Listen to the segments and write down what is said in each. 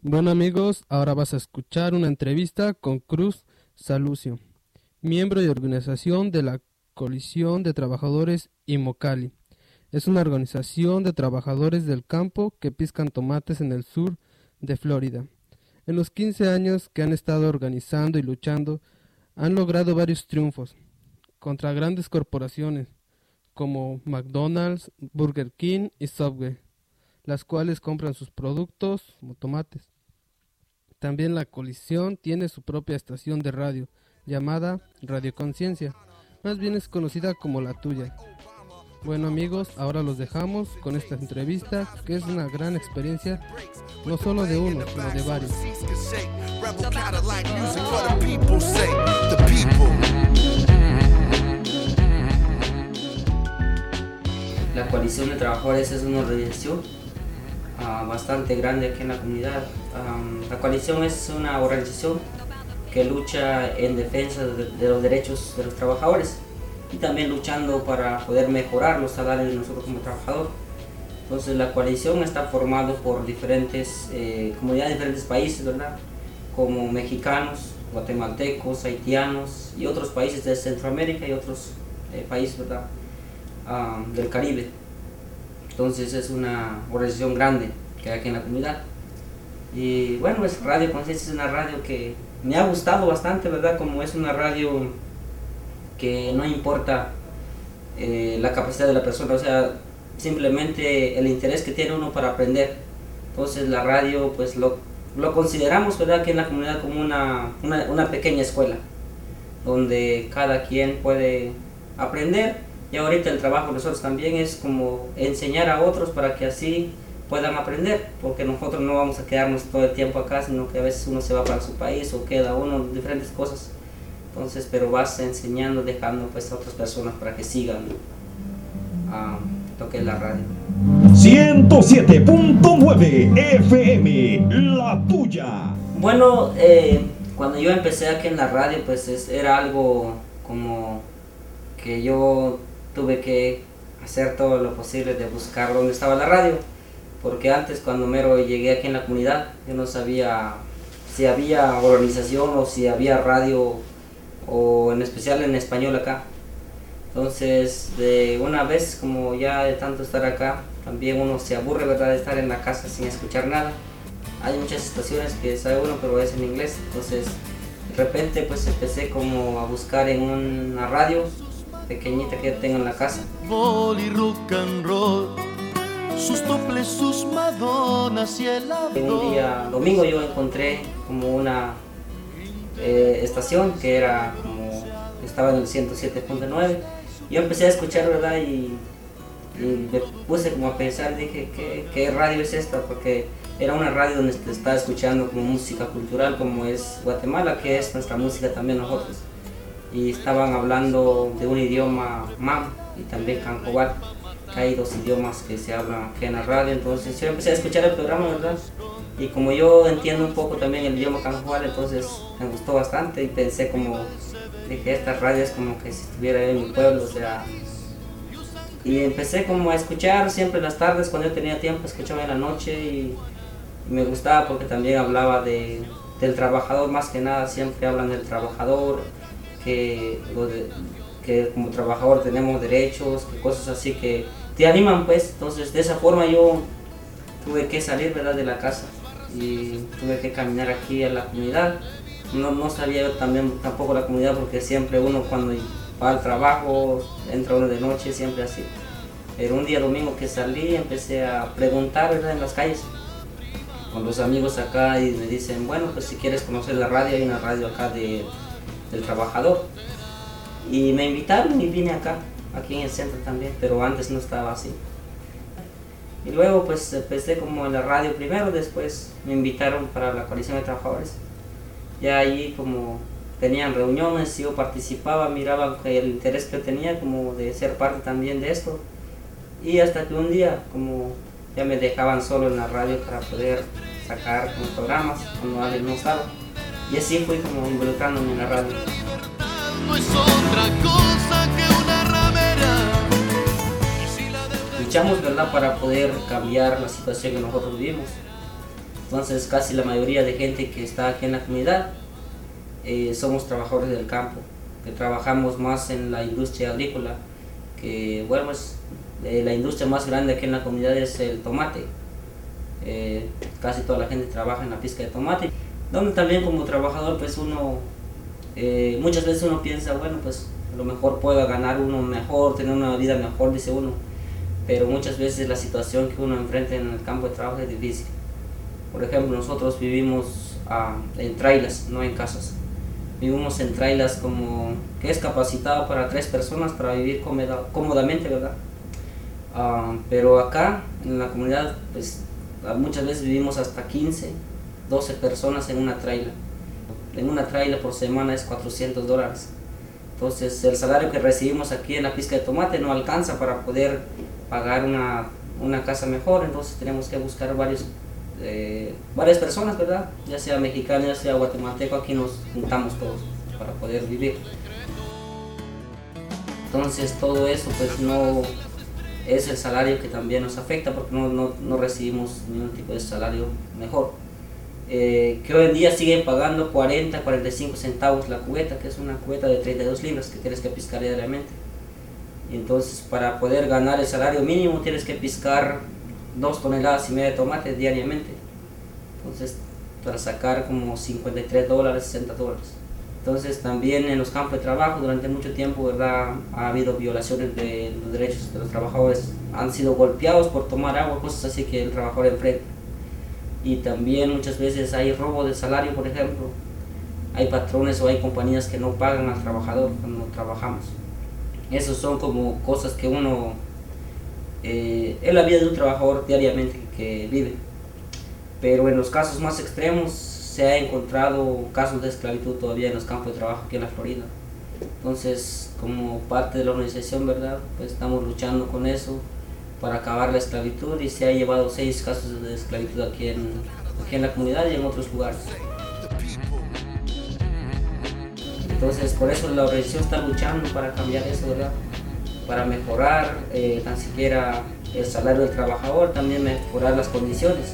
Bueno amigos, ahora vas a escuchar una entrevista con Cruz Salucio, miembro de organización de la Coalición de Trabajadores Immokalee. Es una organización de trabajadores del campo que piscan tomates en el sur de Florida. En los 15 años que han estado organizando y luchando, han logrado varios triunfos contra grandes corporaciones como McDonald's, Burger King y Subway, las cuales compran sus productos como tomates. También la coalición tiene su propia estación de radio, llamada Radio Conciencia, más bien es conocida como la tuya. Bueno amigos, ahora los dejamos con esta entrevista, que es una gran experiencia, no solo de uno, sino de varios. La Coalición de Trabajadores es una organización bastante grande aquí en la comunidad. La coalición es una organización que lucha en defensa de los derechos de los trabajadores y también luchando para poder mejorar los salarios de nosotros como trabajadores. Entonces la coalición está formada por diferentes comunidades de diferentes países, ¿verdad? Como mexicanos, guatemaltecos, haitianos y otros países de Centroamérica y otros países, ¿verdad? Del Caribe. Entonces es una organización grande que hay aquí en la comunidad. Y bueno, pues Radio Conciencia es una radio que me ha gustado bastante, ¿verdad? Como es una radio que no importa la capacidad de la persona, o sea, simplemente el interés que tiene uno para aprender. Entonces la radio pues lo consideramos, ¿verdad?, aquí en la comunidad como una pequeña escuela donde cada quien puede aprender. Y ahorita el trabajo de nosotros también es como enseñar a otros para que así puedan aprender, porque nosotros no vamos a quedarnos todo el tiempo acá, sino que a veces uno se va para su país o queda uno en diferentes cosas. Entonces, pero vas enseñando, dejando pues a otras personas para que sigan lo que es la radio. 107.9 FM, la tuya. Bueno, cuando yo empecé aquí en la radio, pues era algo como que yo tuve que hacer todo lo posible de buscar dónde estaba la radio, porque antes cuando mero llegué aquí en la comunidad yo no sabía si había organización o si había radio o en especial en español acá. Entonces de una vez, como ya de tanto estar acá, también uno se aburre, ¿verdad?, de estar en la casa sin escuchar nada. Hay muchas estaciones que sabe uno pero es en inglés, entonces de repente pues empecé como a buscar en una radio pequeñita que tengo en la casa. Y rock and roll, sus toples, sus madonas y el Un día domingo yo encontré como una estación que era como, estaba en el 107.9. Yo empecé a escuchar, ¿verdad? Y me puse como a pensar, dije, ¿qué radio es esta? Porque era una radio donde se estaba escuchando como música cultural, como es Guatemala, que es nuestra música también nosotros. Y estaban hablando de un idioma mam y también cancobal, que hay dos idiomas que se hablan aquí en la radio. Entonces yo empecé a escuchar el programa, ¿verdad? Y como yo entiendo un poco también el idioma cancobal, entonces me gustó bastante y pensé como, dije, esta radio es como que si estuviera en mi pueblo, o sea. Y empecé como a escuchar siempre en las tardes, cuando yo tenía tiempo, escuchaba en la noche y me gustaba porque también hablaba del trabajador, más que nada siempre hablan del trabajador, que como trabajador tenemos derechos, que cosas así que te animan pues. Entonces de esa forma yo tuve que salir, ¿verdad?, de la casa y tuve que caminar aquí a la comunidad. No sabía yo tampoco la comunidad, porque siempre uno cuando va al trabajo entra uno de noche, siempre así. Pero un día domingo que salí empecé a preguntar, ¿verdad?, en las calles con los amigos acá y me dicen, bueno, pues si quieres conocer la radio, hay una radio acá del trabajador. Y me invitaron y vine acá, aquí en el centro también, pero antes no estaba así. Y luego pues empecé como en la radio primero, después me invitaron para la Coalición de Trabajadores. Ya allí como tenían reuniones, yo participaba, miraban que el interés que tenía como de ser parte también de esto. Y hasta que un día como ya me dejaban solo en la radio para poder sacar como programas cuando alguien no estaba. Y así fui como involucrándome en la radio. no es otra cosa que una ramera. Luchamos, ¿verdad?, para poder cambiar la situación que nosotros vivimos. Entonces casi la mayoría de gente que está aquí en la comunidad somos trabajadores del campo, que trabajamos más en la industria agrícola, que bueno, pues la industria más grande aquí en la comunidad es el tomate. Casi toda la gente trabaja en la pizca de tomate, donde también como trabajador pues uno muchas veces uno piensa, bueno, pues a lo mejor pueda ganar uno mejor, tener una vida mejor, dice uno, pero muchas veces la situación que uno enfrenta en el campo de trabajo es difícil. Por ejemplo, nosotros vivimos en trailers, no en casas. Vivimos en trailers como que es capacitado para 3 personas para vivir cómodamente, ¿verdad? Pero acá en la comunidad pues muchas veces vivimos hasta 15, 12 personas en una trailer. En una trailer por semana es $400. Entonces el salario que recibimos aquí en la pizca de tomate no alcanza para poder pagar una casa mejor. Entonces tenemos que buscar varias personas, ¿verdad? Ya sea mexicano, ya sea guatemalteco, aquí nos juntamos todos para poder vivir. Entonces todo eso pues no es el salario que también nos afecta, porque no recibimos ningún tipo de salario mejor. Que hoy en día siguen pagando 40, 45 centavos la cubeta, que es una cubeta de 32 libras que tienes que piscar diariamente. Y entonces para poder ganar el salario mínimo tienes que piscar 2,5 toneladas de tomate diariamente. Entonces para sacar como $53, $60. Entonces también en los campos de trabajo durante mucho tiempo, ¿verdad?, ha habido violaciones de los derechos de los trabajadores. Han sido golpeados por tomar agua, cosas así que el trabajador enfrenta. Y también muchas veces hay robo de salario, por ejemplo. Hay patrones o hay compañías que no pagan al trabajador cuando trabajamos. Esas son como cosas que uno, es la vida de un trabajador diariamente que vive. Pero en los casos más extremos se ha encontrado casos de esclavitud todavía en los campos de trabajo aquí en la Florida. Entonces, como parte de la organización, ¿verdad?, pues estamos luchando con eso para acabar la esclavitud, y se ha llevado 6 casos de esclavitud aquí en la comunidad y en otros lugares. Entonces por eso la organización está luchando para cambiar eso, ¿verdad?, para mejorar tan siquiera el salario del trabajador, también mejorar las condiciones.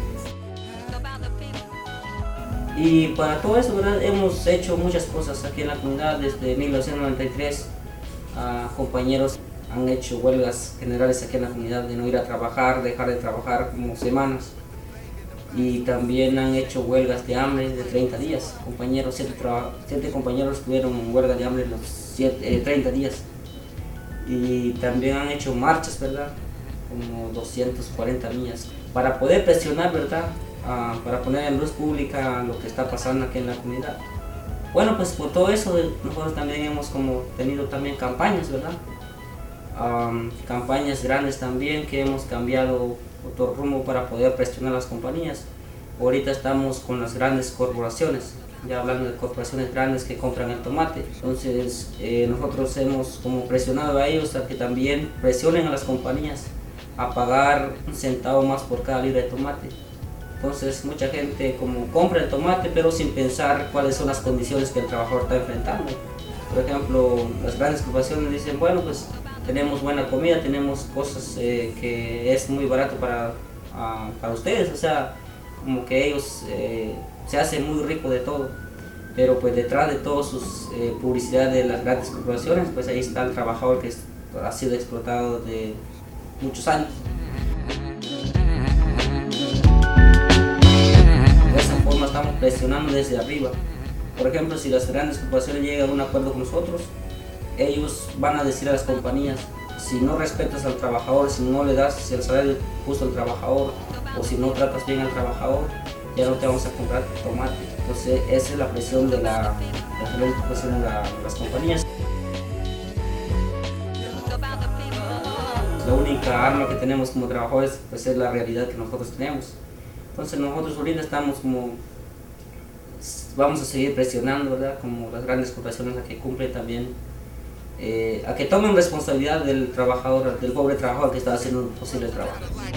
Y para todo eso, ¿verdad?, hemos hecho muchas cosas aquí en la comunidad. Desde 1993 compañeros han hecho huelgas generales aquí en la comunidad de no ir a trabajar, dejar de trabajar como semanas. Y también han hecho huelgas de hambre de 30 días. Compañeros, 7 compañeros tuvieron huelga de hambre los 30 días. Y también han hecho marchas, ¿verdad?, como 240 millas, para poder presionar, ¿verdad?, para poner en luz pública lo que está pasando aquí en la comunidad. Bueno, pues por todo eso nosotros también hemos tenido también campañas, ¿verdad?, campañas grandes también, que hemos cambiado otro rumbo para poder presionar a las compañías. Ahorita estamos con las grandes corporaciones, ya hablando de corporaciones grandes que compran el tomate. Entonces nosotros hemos presionado a ellos a que también presionen a las compañías a pagar 1 centavo más por cada libra de tomate. Entonces mucha gente compra el tomate, pero sin pensar cuáles son las condiciones que el trabajador está enfrentando. Por ejemplo, las grandes corporaciones dicen, bueno, pues tenemos buena comida, tenemos cosas que es muy barato para ustedes, o sea, como que ellos se hacen muy ricos de todo, pero pues detrás de todas sus publicidad de las grandes corporaciones, pues ahí está el trabajador que ha sido explotado de muchos años. De esa forma estamos presionando desde arriba. Por ejemplo, si las grandes corporaciones llegan a un acuerdo con nosotros, ellos van a decir a las compañías, si no respetas al trabajador, si no le das el salario justo al trabajador, o si no tratas bien al trabajador, ya no te vamos a comprar tomate. Entonces esa es la presión de las compañías. La única arma que tenemos como trabajadores pues es la realidad que nosotros tenemos. Entonces nosotros ahorita estamos vamos a seguir presionando, ¿verdad?, como las grandes corporaciones a que cumplen también, a que tomen responsabilidad del trabajador, del pobre trabajador que está haciendo un posible trabajo.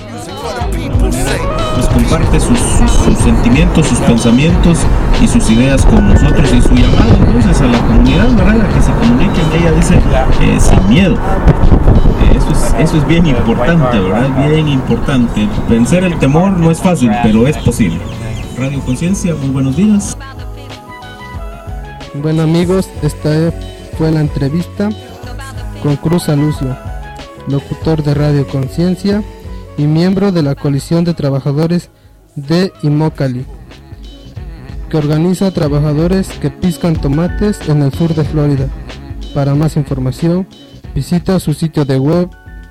Pues comparte sus sentimientos, sus pensamientos y sus ideas con nosotros, y su llamado entonces a la comunidad, ¿verdad?, a que se comuniquen. Ella dice sin miedo. Eso es bien importante, ¿verdad? Bien importante. Vencer el temor no es fácil, pero es posible. Radio Conciencia, muy buenos días. Bueno amigos, esta fue la entrevista con Cruz Salucio, locutor de Radio Conciencia y miembro de la Coalición de Trabajadores de Immokalee, que organiza a trabajadores que piscan tomates en el sur de Florida. Para más información, visita su sitio de web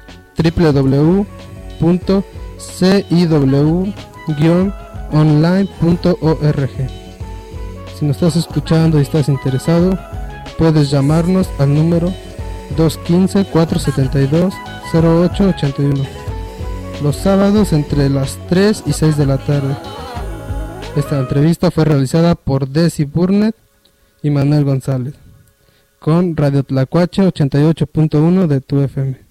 www.ciw-online.org. Si nos estás escuchando y estás interesado, puedes llamarnos al número 215-472-0881 los sábados entre las 3 y 6 de la tarde. Esta entrevista fue realizada por Desi Burnett y Manuel González con Radio Tlacuache 88.1 de tu FM.